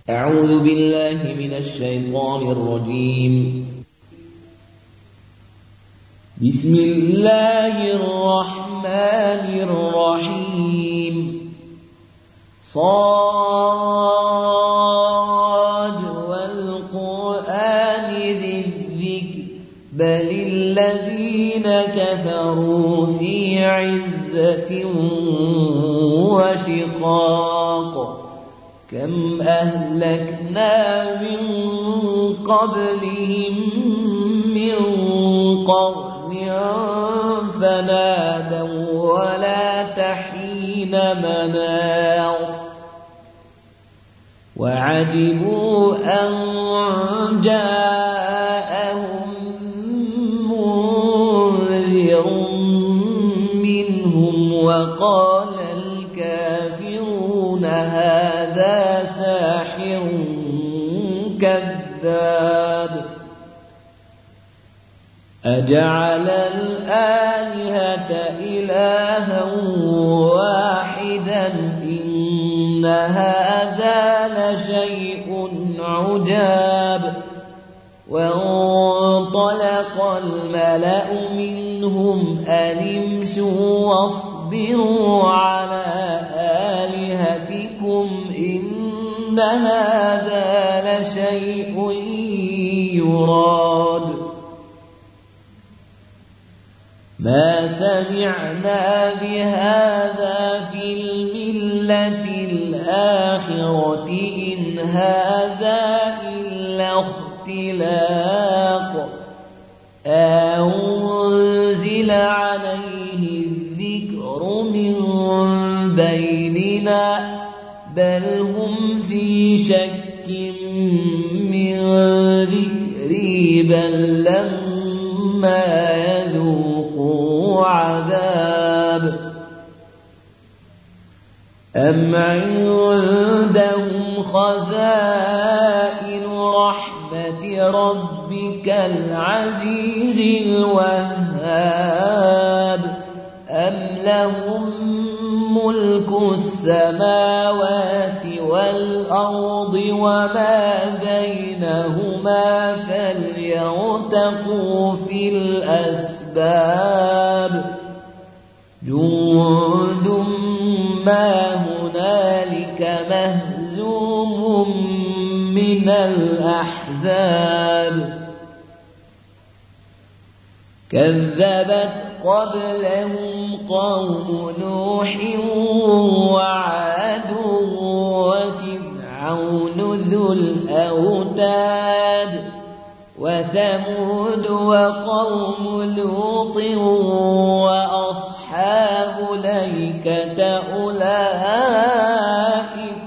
أعوذ بالله من الشيطان الرجيم. بسم الله الرحمن الرحيم. صاد والقرآن ذي الذكر بل الذين كفروا في عزة وشقاق كم أهلكنا من قبلهم من قرن فنادوا ولا تحين مناص وعجبوا أن جاءهم منذر منهم وقال الكافرون هذا ساحر كذاب أجعل الآلهة إلها واحدا إن هذا لشيء عجاب وانطلق الملأ منهم أن امشوا واصبروا على آلهتكم إن هذا لشيء يراد ما سمعنا بهذا في الملة الآخرة إن هذا إلا اختلاق أنزل عليه الذكر من بيننا بل هم في شك من ذكري بل لما يذوقوا عذاب أم عندهم خزائن رحمة ربك العزيز الوهاب أم لهم ملك السماوات والأرض وما بينهما فليرتقوا في الأسباب جند ما هنالك مهزوم من الأحزاب كذبت قبلهم قوم نوح وعاد وفرعون ذو الأوتاد وثمود وقوم لوط وأصحاب الأيكة أولئك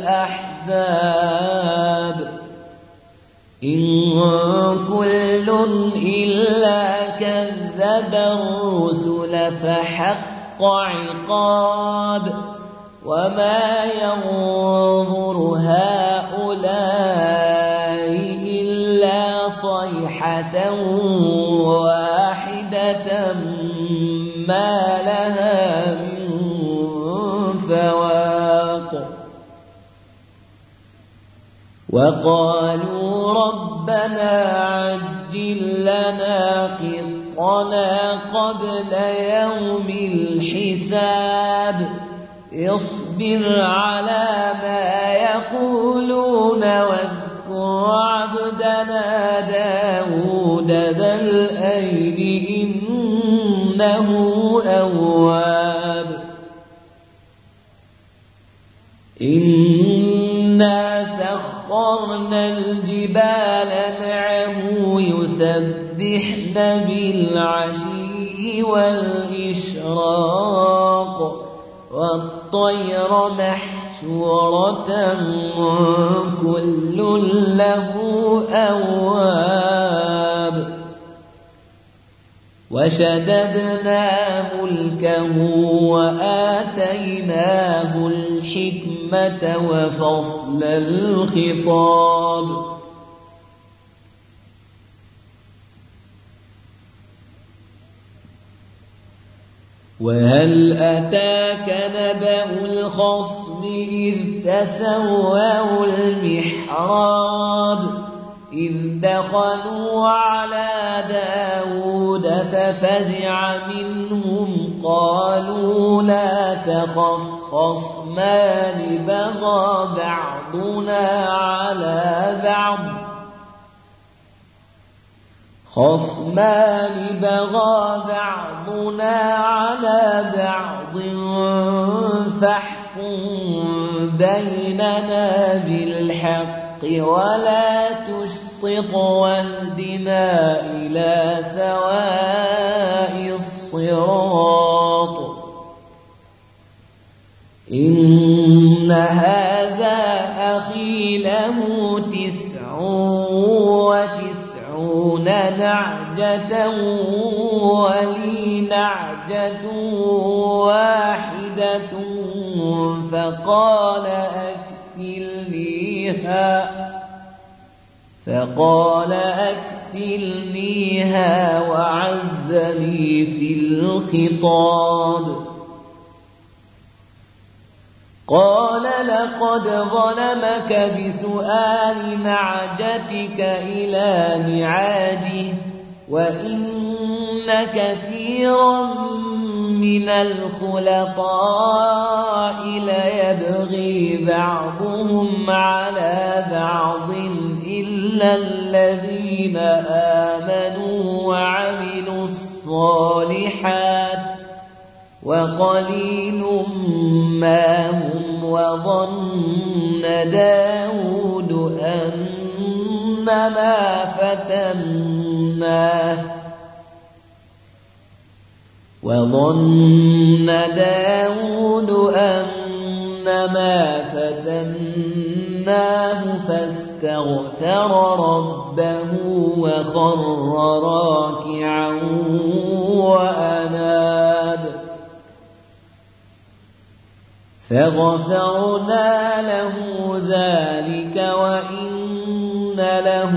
الأحزاب إن كل إلا كذب الرسل فحق عقاب وما ينظر هؤلاء إلا صيحة واحدة ما لها من فواق وقالوا ربنا عجل لنا قطنا قبل يوم الحساب اصبر على ما يقولون واذكر عبدنا داود ذا الأيد إنه أواب إنا سخرنا الجبال معه يسبحن بالعشي والإشراق والطير محشورة كل له أواب وشددنا ملكه وآتيناه الحكمة وفصل الخطاب وهل أتاك نبأ الخصم إذ تسوروا المحراب إذ دخلوا على داود ففزع منهم قالوا لا تخف خصمان بغى بعضنا على بعض فاحكم بيننا بالحق ولا تشطط واهدنا إلى سواء الصراط إن هذا أخي له 99 نعجة ولي نعجة واحدة فقال أكفلنيها وعزني في الخطاب قال لقد ظلمك بسؤال نعجتك إلى نعاجه وإن كثيرا من الخلطاء ليبغي بعضهم على بعض إلا الذين آمنوا وعملوا الصالحات وقليل ما هم وظن داود أنما فتناه فاستغفر ربه وخر راكعا وأناب فغفرنا له ذلك وإن له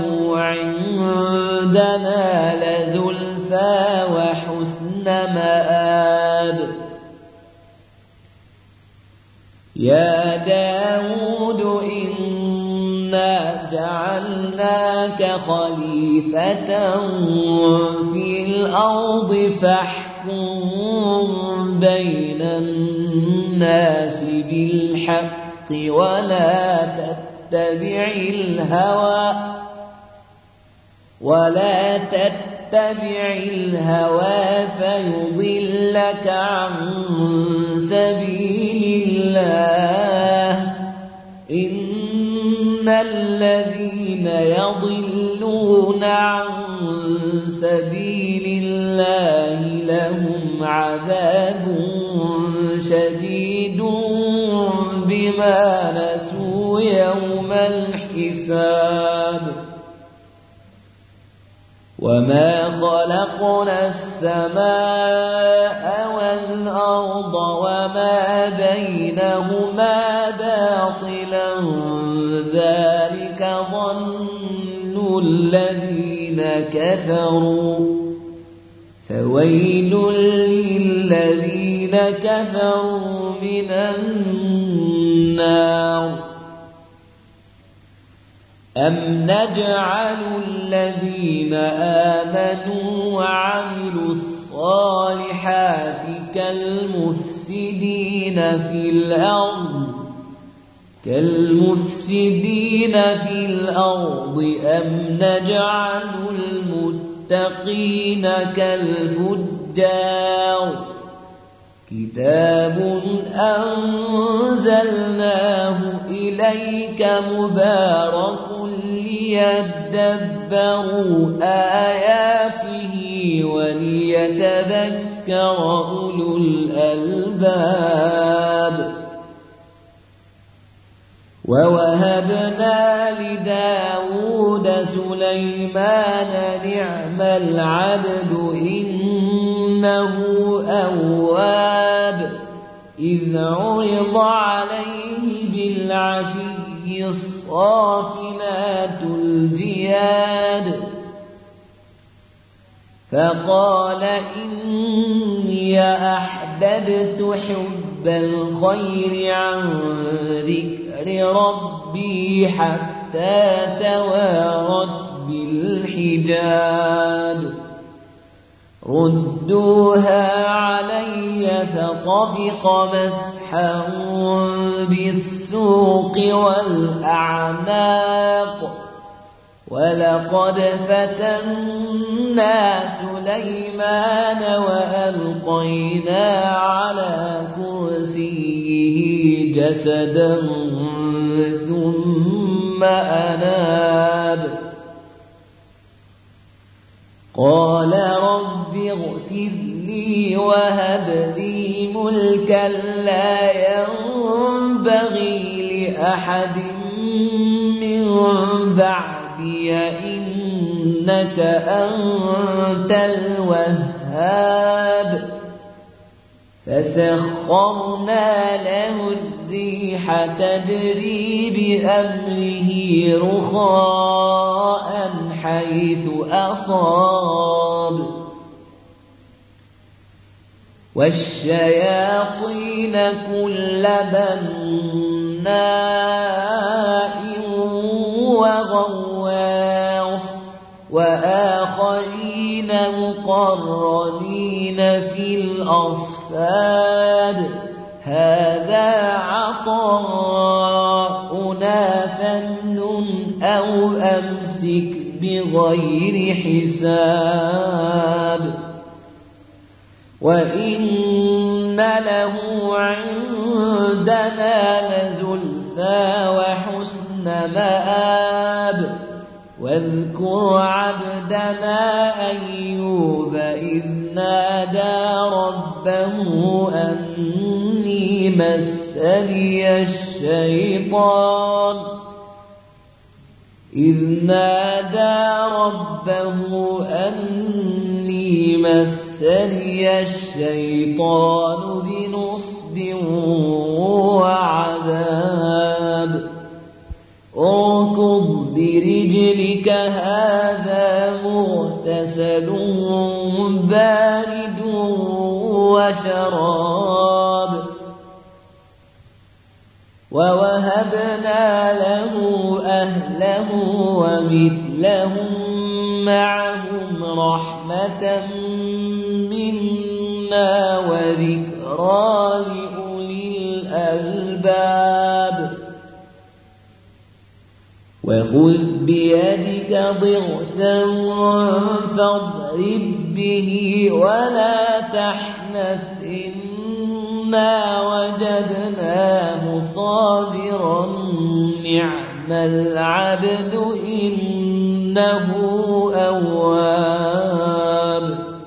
عندنا لزلفى وحسن مآب يا داود إنا جعلناك خليفة في الأرض فاحكم بين الناس بالحق ولا تتبع الهوى فيضلك عن سبيل الله إن الذين يضلون عن سبيل الله لهم عذاب شديد بما نسوا يوم الحساب وما خلقنا السماء والأرض وما بينهما باطلا ذلك ظن الذين كفروا فويل للذين كفروا من النار أم نجعل الذين آمنوا وعملوا الصالحات كالمفسدين في الأرض أم نجعل المتقين كالفجار كتاب أنزلناه إليك مبارك ليدبروا آياته وليتذكر أولو الألباب ووهبنا لداود سليمان نعم العبد إنه أواب إذ عرض عليه بالعشي الصافنات الجياد فقال إني أحببت أحببت حب الخير عن ذكر ربي حتى توارت بالحجاب ردوها علي فطفق مسحا بالسوق والأعناق ولقد فتنا سليمان وألقينا على كرسيه جسدا ثم أناب قال رب اغفر لي وهب لي ملكا لا ينبغي لأحد من بعدي إنك أنت الوهاب فسخرنا له الريح تجري بأمره رخاء حيث أصاب والشياطين كل بناء وغواص وآخرين مقرنين في الأصفاد هذا عطاؤنا فامنن أو أمسك بغير حساب وإن له عندنا لزلفى وحسن مآب واذكر عبدنا أيوب إذ نادى ربه أني مسني الشيطان بنصب وعذاب اركض برجلك هذا مغتسل بارد وشراب ووهبنا له أهله ومثلهم معهم رحمة منا وذكرى لأولي الألباب وخذ بيدك ضغثا فاضرب به ولا تحنث إنا وجدناه صابرا نعم العبد إنه أواب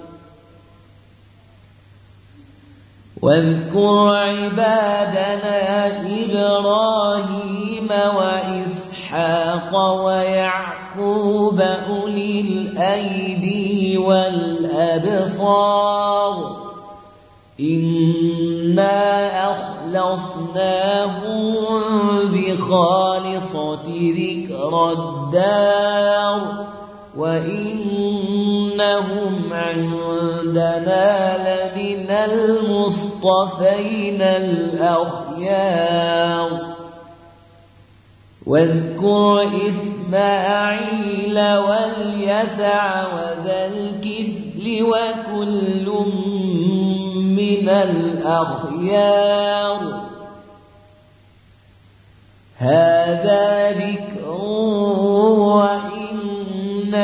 واذكر عبادنا إبراهيم وإسحاق ويعقوب أولي الأيدي والأبصار إنا أخلصناهم بخالصة ذكر الدار وإنهم عندنا لمن المصطفين الأخيار واذكر إسماعيل واليسع وذا الكفل وكل من الأخيار هذا ذكر وإن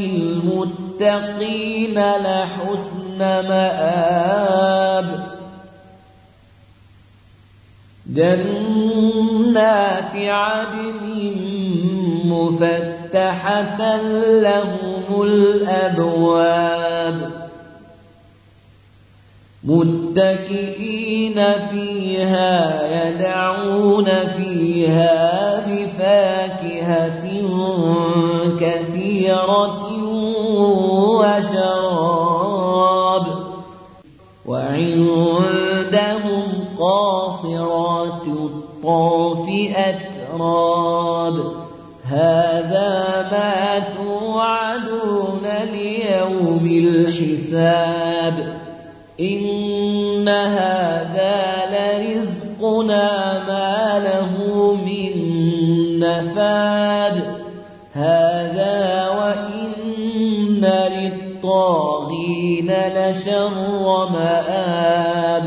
للمتقين لحسن مآب جنات عدن مفتحة لهم الأبواب متكئين فيها يدعون فيها بفاكهة كثيرة وشراب وعندهم قاصرات الطرف أتراب هذا ما توعدون ليوم الحساب إن هذا لرزقنا ما له من نفاد هذا وإن للطاغين لشر مآب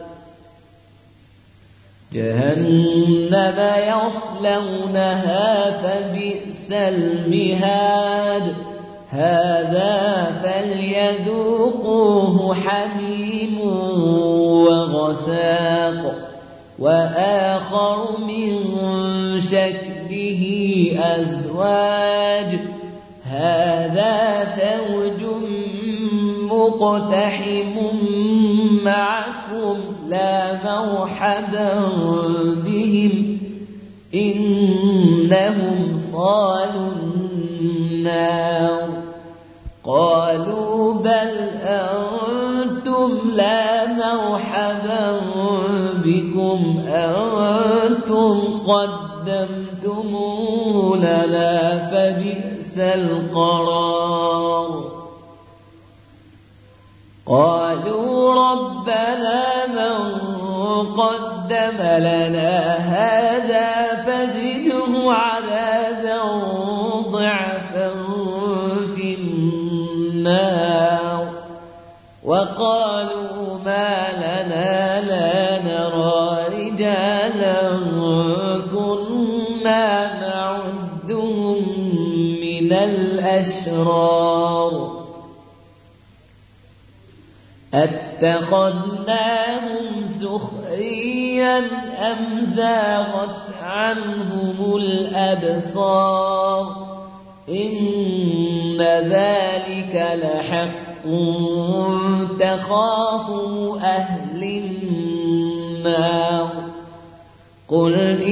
جهنم يصلونها فبئس المهاد هذا فليذوقوه حميم وغساق وآخر من شكله أزواج هذا فوج مقتحم معكم لا مرحبا بهم إنهم صالوا النار قالوا بل أنتم لا مرحبا بكم أنتم قدمتموه لنا فبئس القرار قالوا ربنا من قدم لنا هذا فزده عذابا ضعفا في النار وقالوا ما لنا لا نرى رجالا كنا نعدهم من الأشرار أتخذناهم سخريا أم زاغت عنهم الأبصار إن ذلك لحق تخاصم أهل النار قل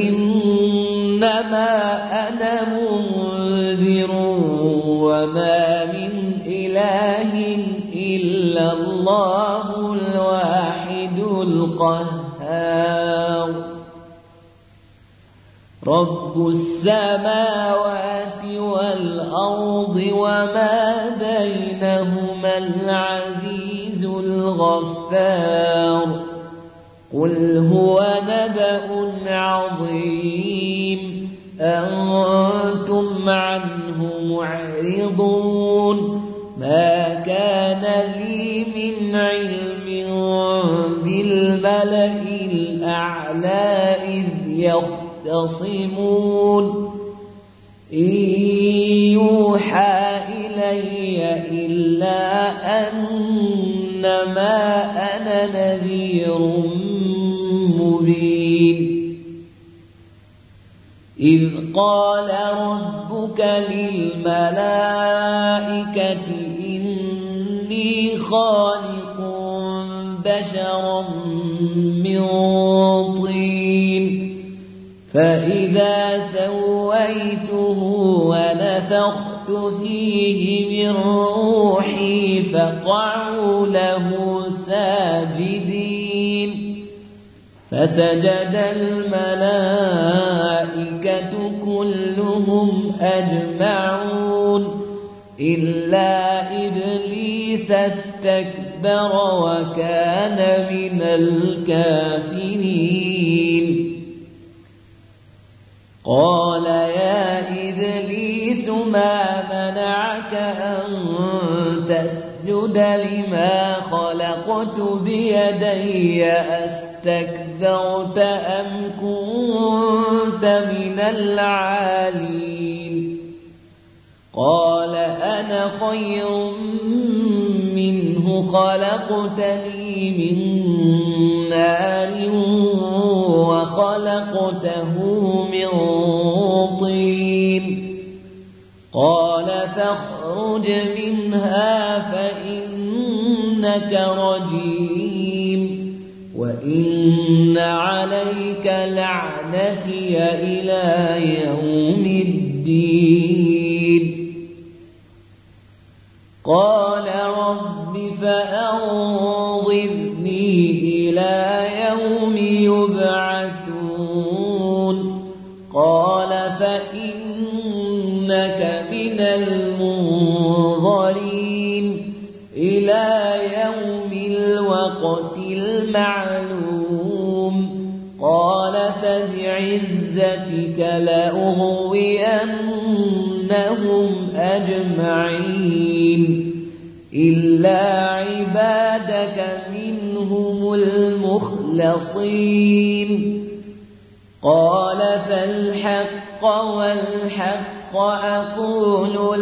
إنما أنا منذر وما من إله إلا الله الواحد القهار رب السماوات والأرض وما بينهما العزيز الغفار قل هو نبأ عظيم أنتم عنه معرضون ما كان لي من علم بالملأ الأعلى إذ يختصمون إن يوحى إلي إلا أنما أنا نذير مبين إذ قال ربك للملائكة إني خالق بشرا من طين فإذا سويته ونفخت فيه من روحي فقعوا له ساجدين فسجد الملائكة كلهم أجمعون إلا إبليس استكبر وكان من الكافرين قال يا إبليس ما منعك أن تسجد لما خلقت بيدي أستكبرت أم كنت من العالين قال أنا خير منه خلقتني من نار وخلقته من طين قال فاخرج منها فإنك رجيم وإن عليك لعنتي إلى يوم الدين قال رب فأنظرني إلى يوم يبعثون قال فإنك من المنظرين إلى يوم الوقت المعلوم معلوم قال فبعزتك لأغوينهم أجمعين إلا عبادك منهم المخلصين قال فالحق والحق أقول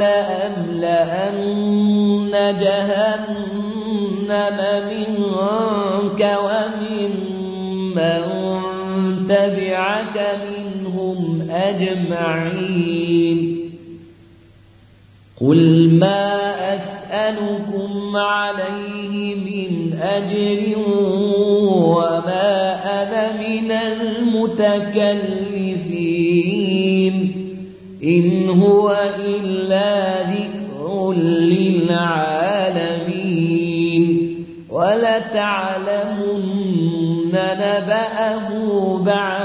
لأملأن جهنم منك ومن من تبعك منهم أجمعين قل ما أسألكم عليه من أجر وما أنا من المتكلفين إن هو إلا ذكر للعالمين ولتعلمن نبأه بعد